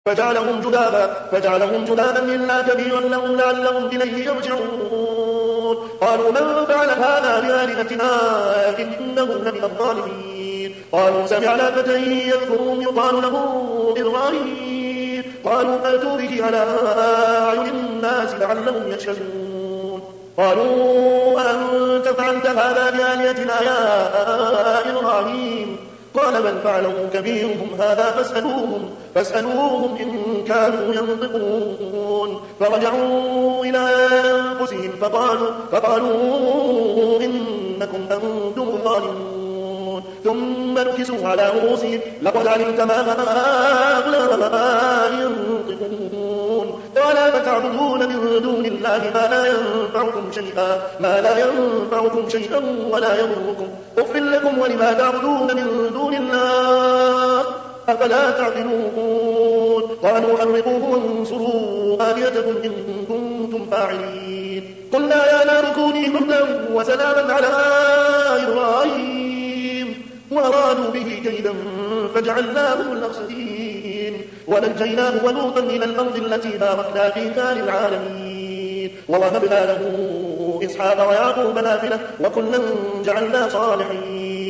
فجعلهم جذابا إلا كبيرا لهم لعلهم إليه يرجعون. قالوا من فعل هذا بآلهتنا إنه لمن الظالمين. قالوا سمعنا فتى يذكرهم يقال له إبراهيم. قالوا فأتوا به على أعين الناس لعلهم يشهدون. قالوا أنت فعلت هذا بآلهتنا يا إبراهيم؟ قال بل فعله كبيرهم هذا فاسألوهم إن كانوا ينطقون. فرجعوا إلى أنفسهم فقالوا إنكم أنتم الظالمون. ثم نكسوا على رؤوسهم لقد علمت ما هؤلاء ينطقون. ولا فتعبدون من دون الله ما لا ينفعكم شيئا ولا يضركم. أف لكم ولما تعبدون من دون الله أفلا تعقلون. قالوا حرقوه وانصروا آلهتكم إن كنتم فاعلين. قلنا يا نار كوني بردا وسلاما على إبراهيم وأرادوا به كيدا فجعلناهم الأخسرين. ونجيناه ولوطا إلى الأرض التي باركنا فيها للعالمين. ووهبنا له إسحاق ويعقوب نافلة وكلا جعلنا صالحين.